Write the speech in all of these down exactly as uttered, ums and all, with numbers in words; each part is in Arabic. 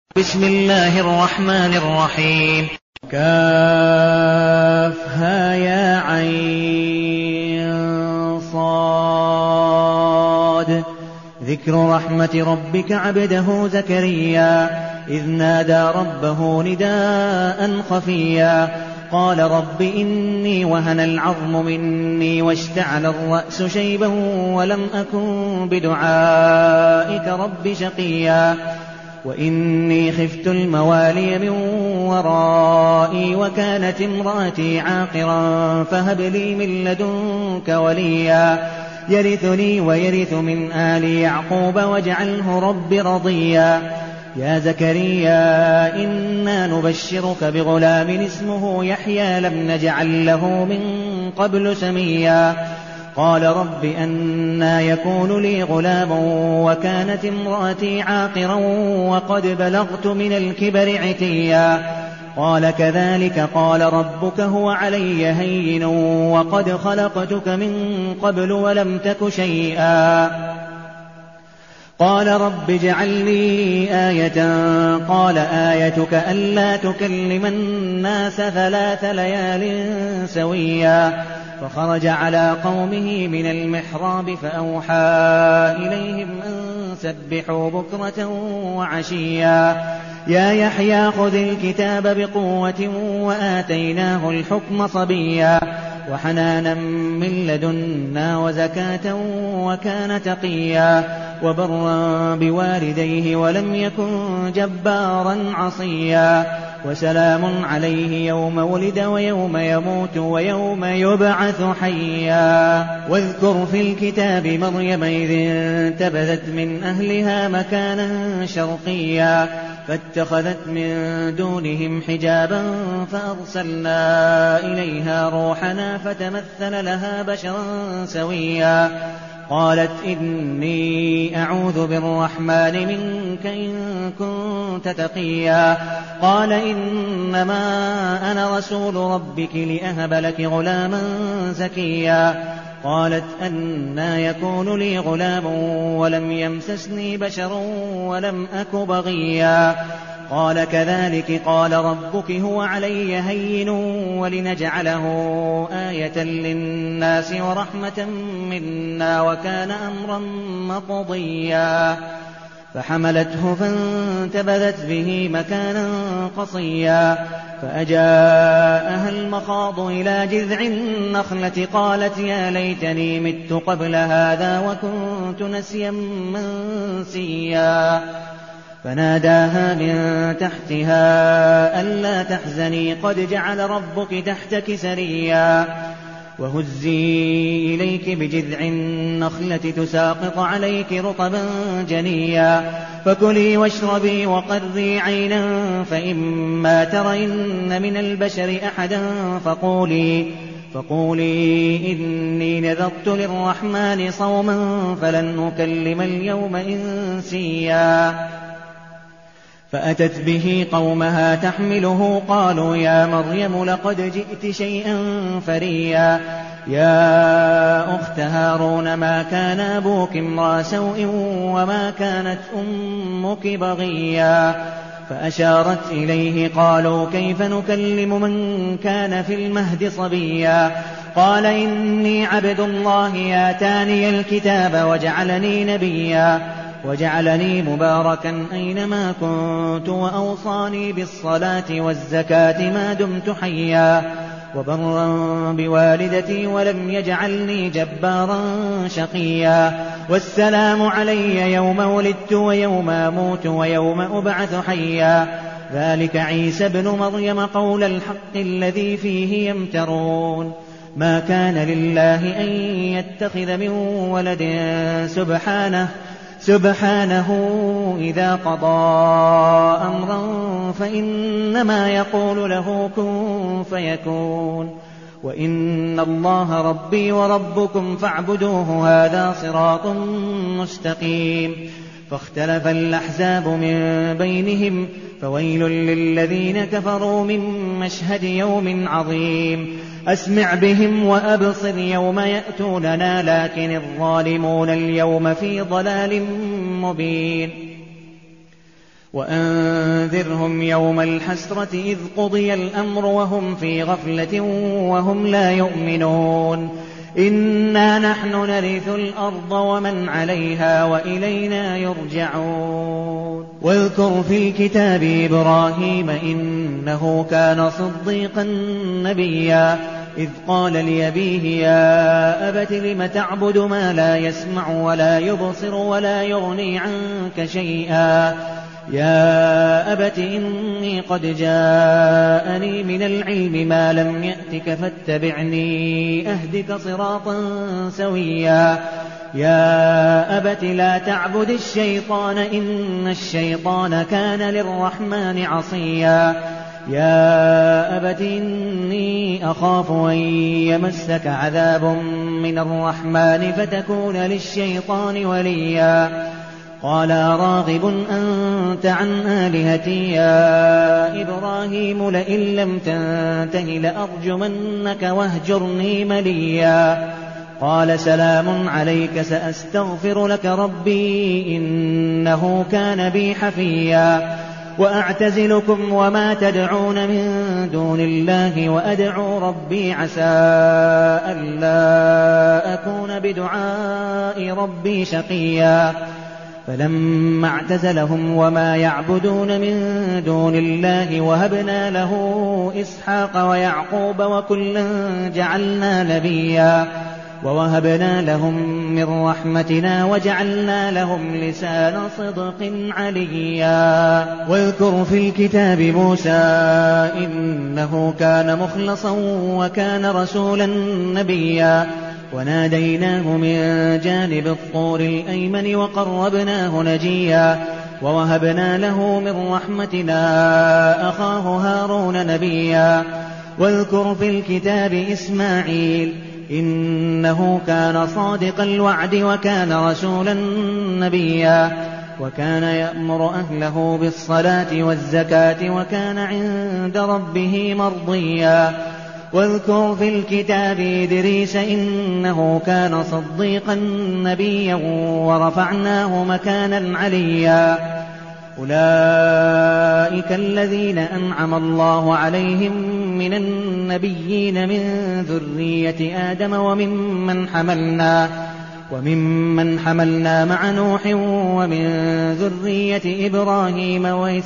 بسم الله الرحمن الرحيم. كافها يا عين صاد. ذكر رحمة ربك عبده زكريا إذ نادى ربه نداء خفيا قال رب إني وهن العظم مني واشتعل الرأس شيبا ولم أكن بدعائك رب شقيا وإني خفت الموالي من ورائي وكانت امرأتي عاقرا فهب لي من لدنك وليا يرثني ويرث من آل يعقوب واجعله رب رضيا يا زكريا إنا نبشرك بغلام اسمه يحيى لم نجعل له من قبل سميا قال رب أنى يكون لي غلام وكانت امرأتي عاقرا وقد بلغت من الكبر عتيا قال كذلك قال ربك هو علي هين وقد خلقتك من قبل ولم تك شيئا قال رب اجعل لي آية قال آيتك ألا تكلم الناس ثلاث ليال سويا فخرج على قومه من المحراب فأوحى إليهم أن سبحوا بكرة وعشيا يا يحيى خذ الكتاب بقوة وآتيناه الحكم صبيا وحنانا من لدنا وزكاة وكان تقيا وبرا بوالديه ولم يكن جبارا عصيا وسلام عليه يوم ولد ويوم يموت ويوم يبعث حيا واذكر في الكتاب مريم إذ انتبذت من أهلها مكانا شرقيا فاتخذت من دونهم حجابا فأرسلنا إليها روحنا فتمثل لها بشرا سويا قالت إني أعوذ بالرحمن منك إن كنت تقيا قال إنما أنا رسول ربك لأهب لك غلاما زكيا قالت أنى يكون لي غلام ولم يمسسني بشر ولم أك بغيا قال كذلك قال ربك هو علي هين ولنجعله آية للناس ورحمة منا وكان أمرا مقضيا فحملته فانتبذت به مكانا قصيا فأجاءها المخاض إلى جذع النخلة قالت يا ليتني مت قبل هذا وكنت نسيا منسيا فناداها من تحتها ألا تحزني قد جعل ربك تحتك سريا وهزي إليك بجذع النخلة تساقط عليك رطبا جنيا فكلي واشربي وقري عينا فإما ترين من البشر أحدا فقولي فقولي إني نذرت للرحمن صوما فلن أكلم اليوم إنسيا فأتت به قومها تحمله قالوا يا مريم لقد جئت شيئا فريا يا أخت هارون ما كان أبوك امرأ سوء وما كانت أمك بغيا فأشارت إليه قالوا كيف نكلم من كان في المهد صبيا قال إني عبد الله آتاني الكتاب وجعلني نبيا وجعلني مباركا أينما كنت وأوصاني بالصلاة والزكاة ما دمت حيا وبرا بوالدتي ولم يجعلني جبارا شقيا والسلام علي يوم ولدت ويوم أموت ويوم أبعث حيا ذلك عيسى ابن مريم قول الحق الذي فيه يمترون ما كان لله أن يتخذ من ولد سبحانه سبحانه إذا قضى أمرا فإنما يقول له كن فيكون وإن الله ربي وربكم فاعبدوه هذا صراط مستقيم فاختلف الأحزاب من بينهم فويل للذين كفروا من مشهد يوم عظيم أسمع بهم وأبصر يوم يأتوننا لكن الظالمون اليوم في ضلال مبين وأنذر وأنذرهم يوم الحسرة إذ قضي الأمر وهم في غفلة وهم لا يؤمنون إنا نحن نرث الأرض ومن عليها وإلينا يرجعون واذكر في الكتاب إبراهيم إنه كان صديقا نبيا إذ قال لأبيه يا أبت لم تعبد ما لا يسمع ولا يبصر ولا يغني عنك شيئا يا أبت إني قد جاءني من العلم ما لم يأتك فاتبعني أهدك صراطا سويا يا أبت لا تعبد الشيطان إن الشيطان كان للرحمن عصيا يا أبت إني أخاف أن يمسك عذاب من الرحمن فتكون للشيطان وليا قال راغب أنت عن آلهتي يا إبراهيم لئن لم تنته لأرجمنك واهجرني مليا قال سلام عليك سأستغفر لك ربي إنه كان بي حفيا وأعتزلكم وما تدعون من دون الله وأدعو ربي عسى ألا أكون بدعاء ربي شقيا فلما اعتزلهم وما يعبدون من دون الله وهبنا له إسحاق ويعقوب وكلا جعلنا نبيا ووهبنا لهم من رحمتنا وجعلنا لهم لسان صدق عليا واذكر في الكتاب موسى إنه كان مخلصا وكان رسولا نبيا وناديناه من جانب الطور الأيمن وقربناه نجيا ووهبنا له من رحمتنا أخاه هارون نبيا واذكر في الكتاب إسماعيل إنه كان صادق الوعد وكان رسولا نبيا وكان يأمر أهله بالصلاة والزكاة وكان عند ربه مرضيا واذكر في الكتاب إدريس إنه كان صديقا نبيا ورفعناه مكانا عليا أولئك الذين أنعم الله عليهم من النبيين من ذرية آدم وممن حملنا وممن حملنا مع نوح ومن ذرية إبراهيم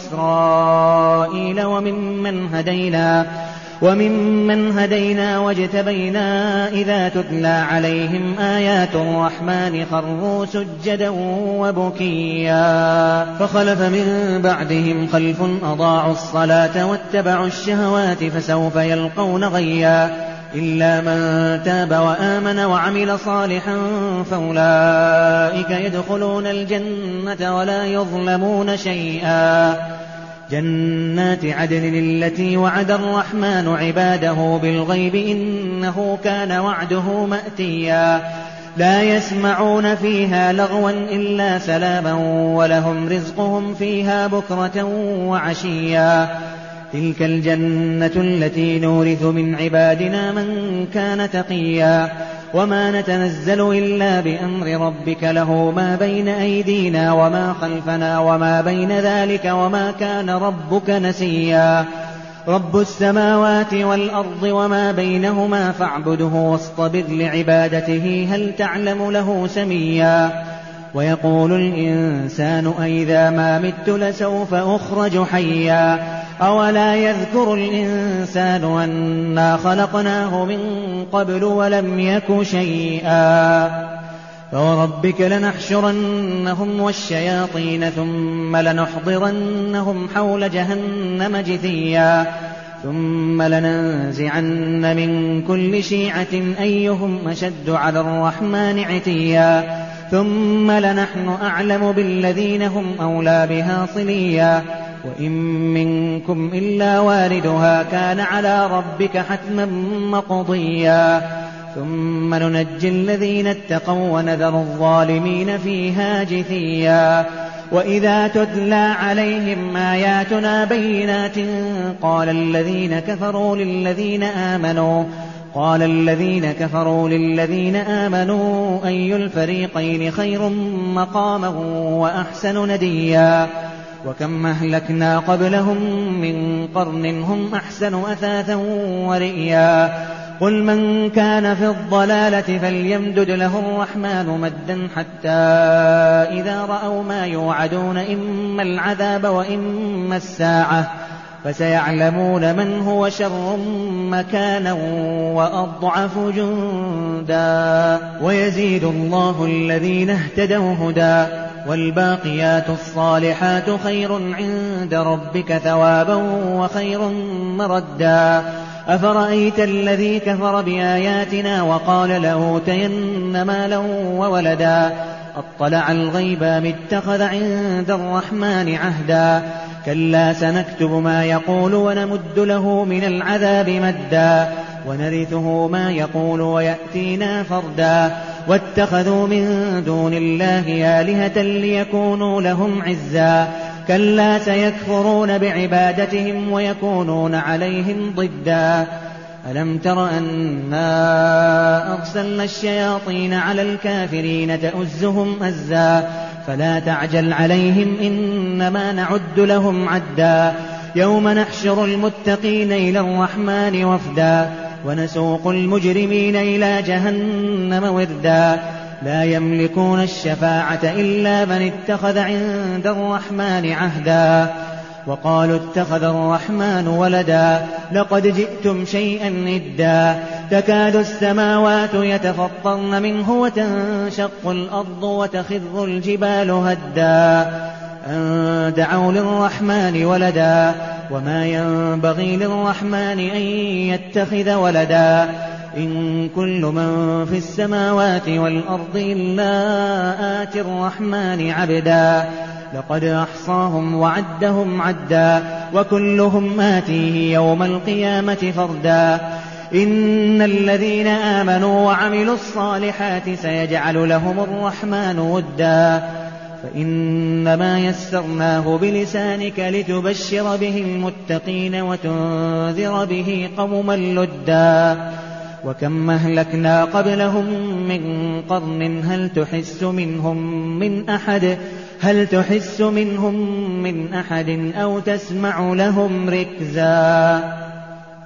وإسرائيل وممن هدينا وممن هدينا واجتبينا إذا تتلى عليهم آيات الرحمن خروا سجدا وبكيا فخلف من بعدهم خلف أضاعوا الصلاة واتبعوا الشهوات فسوف يلقون غيا إلا من تاب وآمن وعمل صالحا فأولئك يدخلون الجنة ولا يظلمون شيئا جنات عدن التي وعد الرحمن عباده بالغيب إنه كان وعده مأتيا لا يسمعون فيها لغوا إلا سلاما ولهم رزقهم فيها بكرة وعشيا تلك الجنة التي نورث من عبادنا من كان تقيا وما نتنزل إلا بأمر ربك له ما بين أيدينا وما خلفنا وما بين ذلك وما كان ربك نسيا رب السماوات والأرض وما بينهما فاعبده واصطبر لعبادته هل تعلم له سميا ويقول الإنسان أئذا ما مت لسوف أخرج حيا أولا يذكر الإنسان أنا خلقناه من قبل ولم يك شيئا فوربك لنحشرنهم والشياطين ثم لنحضرنهم حول جهنم جثيا ثم لننزعن من كل شيعة أيهم أشد على الرحمن عتيا ثم لنحن أعلم بالذين هم أولى بها صليا وإن منكم إلا واردها كان على ربك حتما مقضيا ثم ننجي الذين اتقوا ونذر الظالمين فيها جثيا وإذا تتلى عليهم آياتنا بينات قال الذين كفروا للذين آمنوا قال الذين كفروا للذين آمنوا أي الفريقين خير مقاما وأحسن نديا وكم أهلكنا قبلهم من قرن هم أحسن أثاثا ورئيا قل من كان في الضلالة فليمدد له الرحمن مدا حتى إذا رأوا ما يوعدون إما العذاب وإما الساعة فسيعلمون من هو شر مكانا وأضعف جندا ويزيد الله الذين اهتدوا هدى والباقيات الصالحات خير عند ربك ثوابا وخير مردا أفرأيت الذي كفر بآياتنا وقال لأوتين مالا وولدا أطلع الغيب أم اتخذ عند الرحمن عهدا كلا سنكتب ما يقول ونمد له من العذاب مدا ونرثه ما يقول ويأتينا فردا واتخذوا من دون الله آلهة ليكونوا لهم عزا كلا سيكفرون بعبادتهم ويكونون عليهم ضدا ألم تر أنا أرسلنا الشياطين على الكافرين تؤزهم أزا فلا تعجل عليهم إنما نعد لهم عدا يوم نحشر المتقين إلى الرحمن وفدا ونسوق المجرمين إلى جهنم وردا لا يملكون الشفاعة إلا من اتخذ عند الرحمن عهدا وقالوا اتخذ الرحمن ولدا لقد جئتم شيئا إدا تكاد السماوات يتفطرن منه وتنشق الأرض وتخر الجبال هدا أن دعوا للرحمن ولدا وما ينبغي للرحمن أن يتخذ ولدا إن كل من في السماوات والأرض إلا آتي الرحمن عبدا لقد أحصاهم وعدهم عدا وكلهم آتيه يوم القيامة فردا إن الذين آمنوا وعملوا الصالحات سيجعل لهم الرحمن ودا فإنما يسرناه بلسانك لتبشر به المتقين وتنذر به قوما لدا وكم أهلكنا قبلهم من قرن هل تحس منهم من أحد هل تحس منهم من أحد أو تسمع لهم ركزا